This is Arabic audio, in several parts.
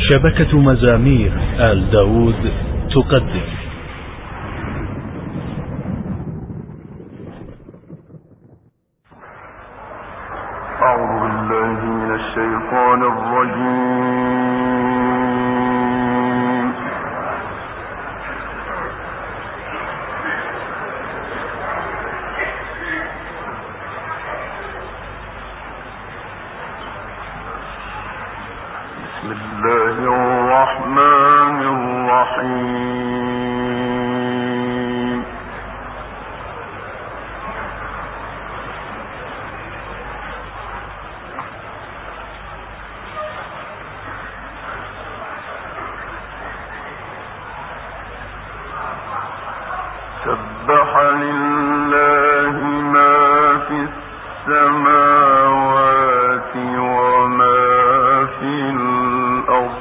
شبكة مزامير آل داود تقدم. أعوذ بالله من الشيطان الرجيم. بسم الله الرحمن الرحيم. سبح لله ما في السماوات وما في الأرض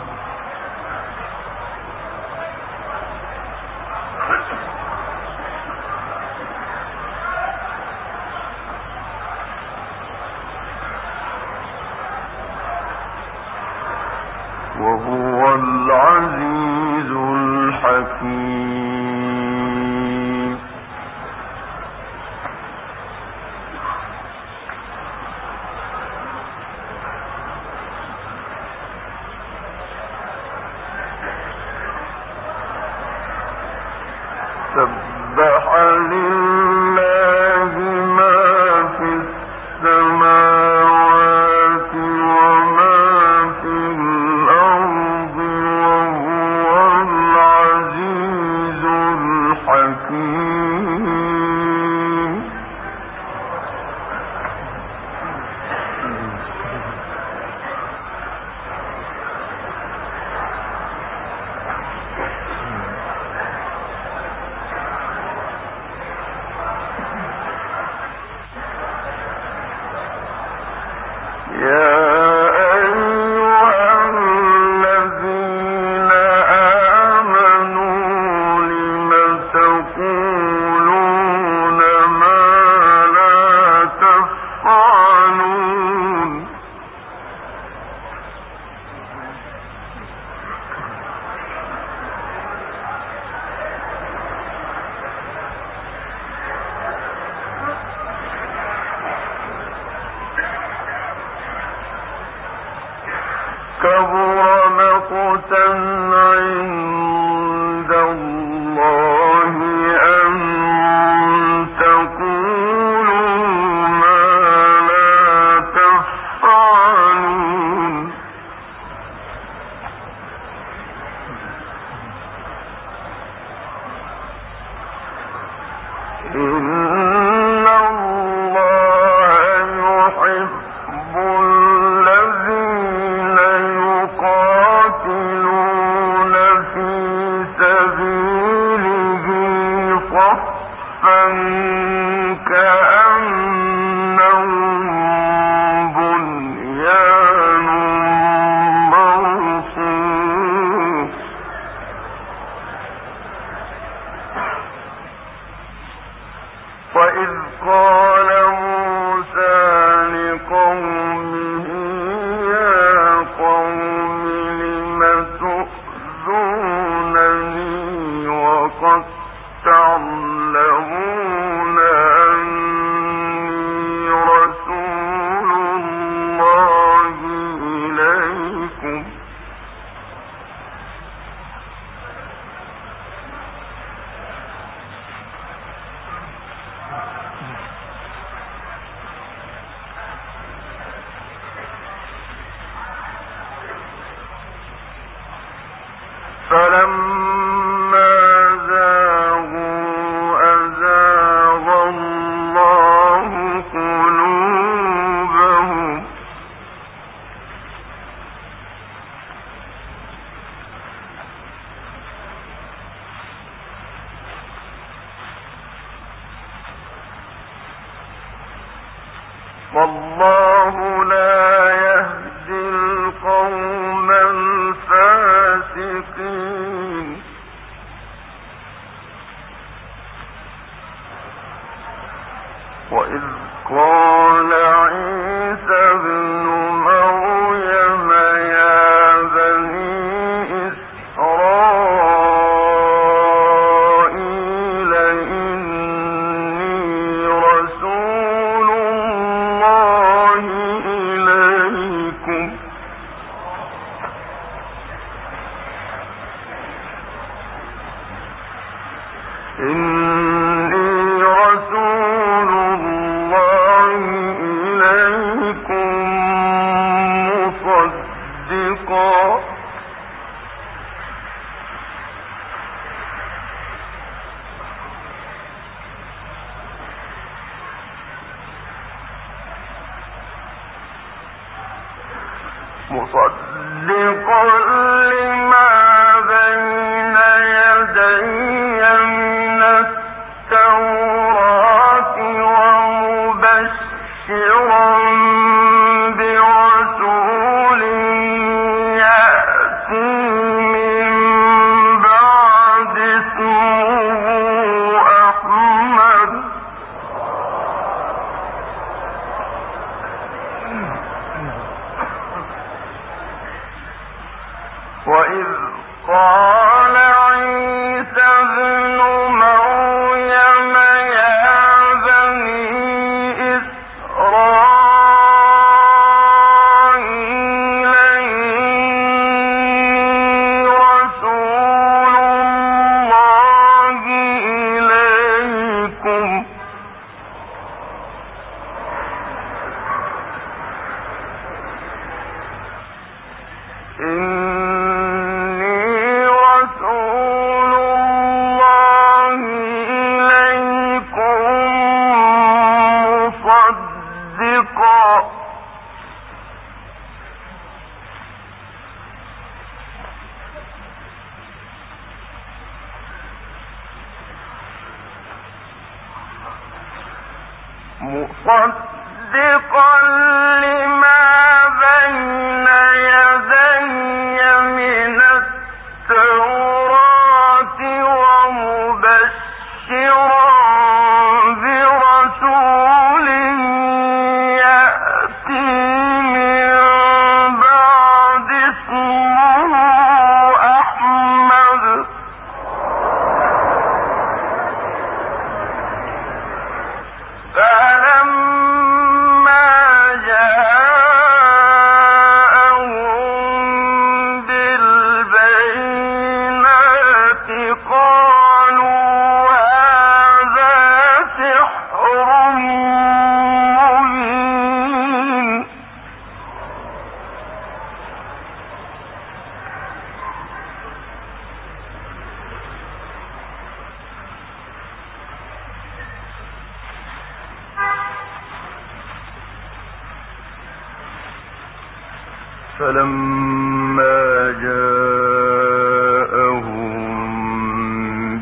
وهو العزيز الحكيم. سبح لله ما في السماوات وما في الأرض وهو العزيز الحكيم. كبر مقتا عند الله أن تقولوا ما لا تفعلون. إن الله يحب الذين يقاتلون في سبيله صفا كأنهم بنيان مرصوص. وإذ قال موسى لقومه يا قوم لم تؤذونني وقد تعلمون أني رسول الله إليكم. فلما زاغوا أزاغ الله قلوبهم. والله لا يهدي القوم الفاسقين. وإذ قال عيسى ابن مريم يا بني مصدقا لما بين يدي من التوراة ومبشرا برسول يأتي من بعد اسمه أحمد فلما جاءهم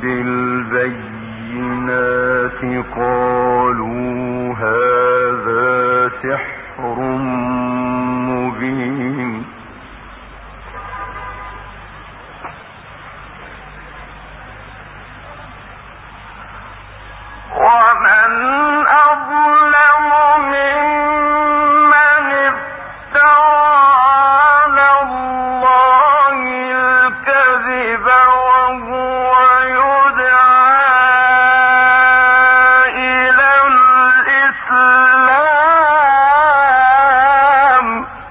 بالبينات قالوا هذا سحر مبين ومن أظلم ممن افترى على الله الكذب وهو يدعى إلى الإسلام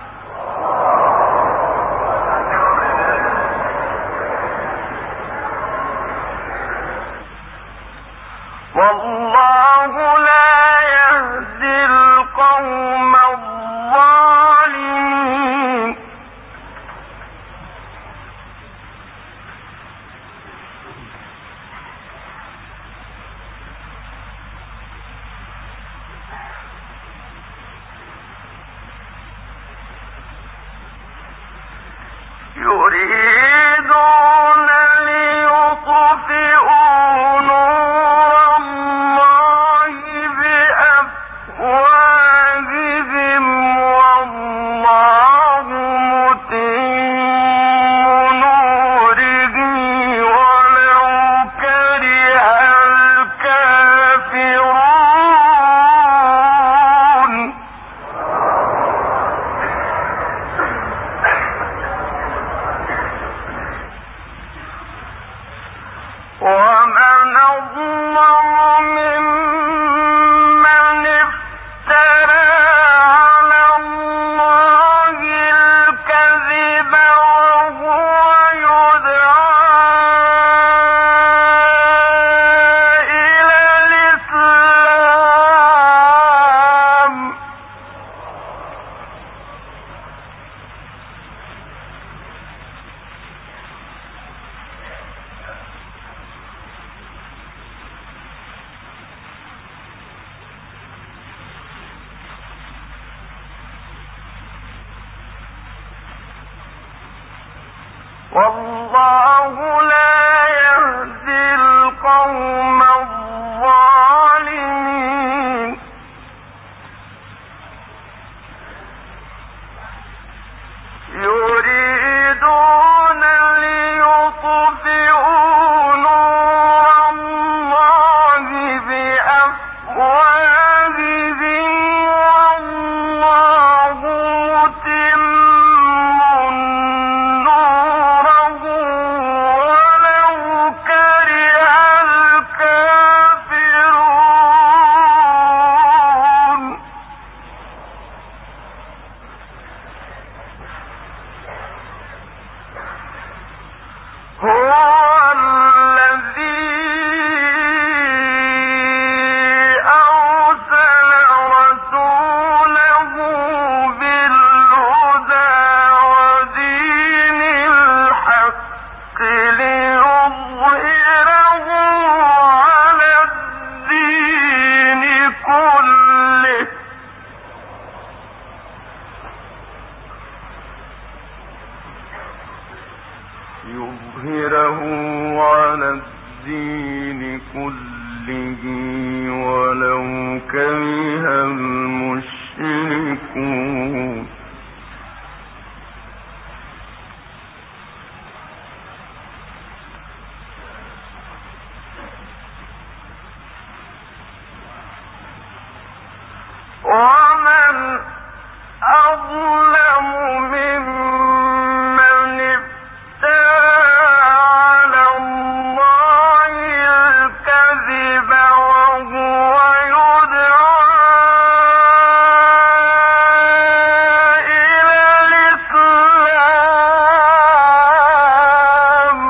والله لا يهدي القوم الظالمين يريدون ليطفئوا نور الله بأفواههم والله متم نوره ولو كره الكافرون والله لا يهدي القوم الظالمين يريدون ليطفئوا نور الله بأفواههم والله متم نوره ولو كره الكافرون هو الذي أرسل رسوله بالهدى ودين الحق ليظهره على الدين كله ولو كره المشركون ومن أظلم ممن افترى على الله الكذب وهو يدعى إلى الإسلام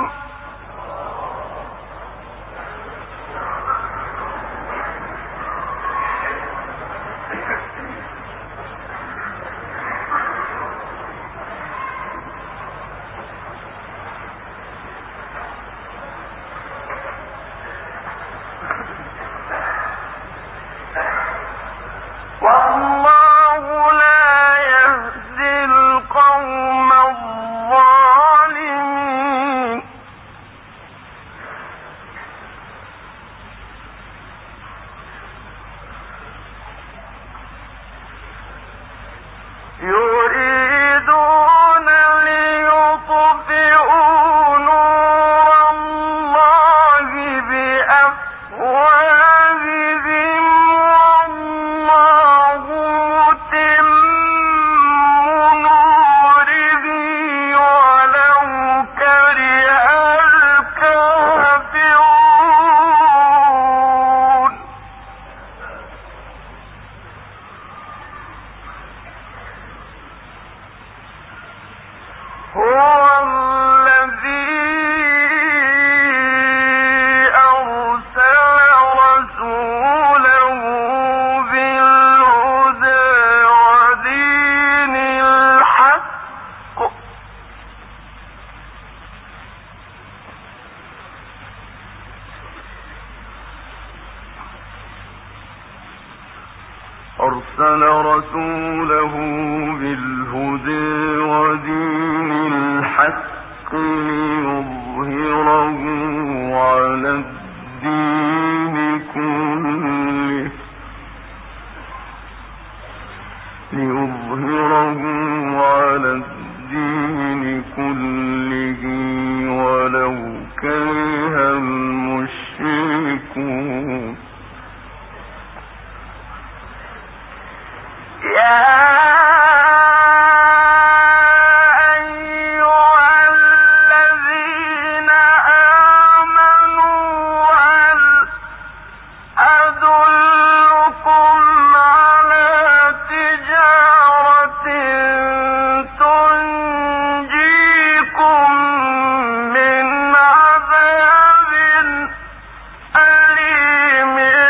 والله لا يهدي القوم الظالمين يريدون ليطفئوا نور الله بأفواههم والله متم نوره ولو كره الكافرون هو الذي أرسل رسوله بالهدى ودين الحق ليظهره على الدين كله ليظهره على الدين كله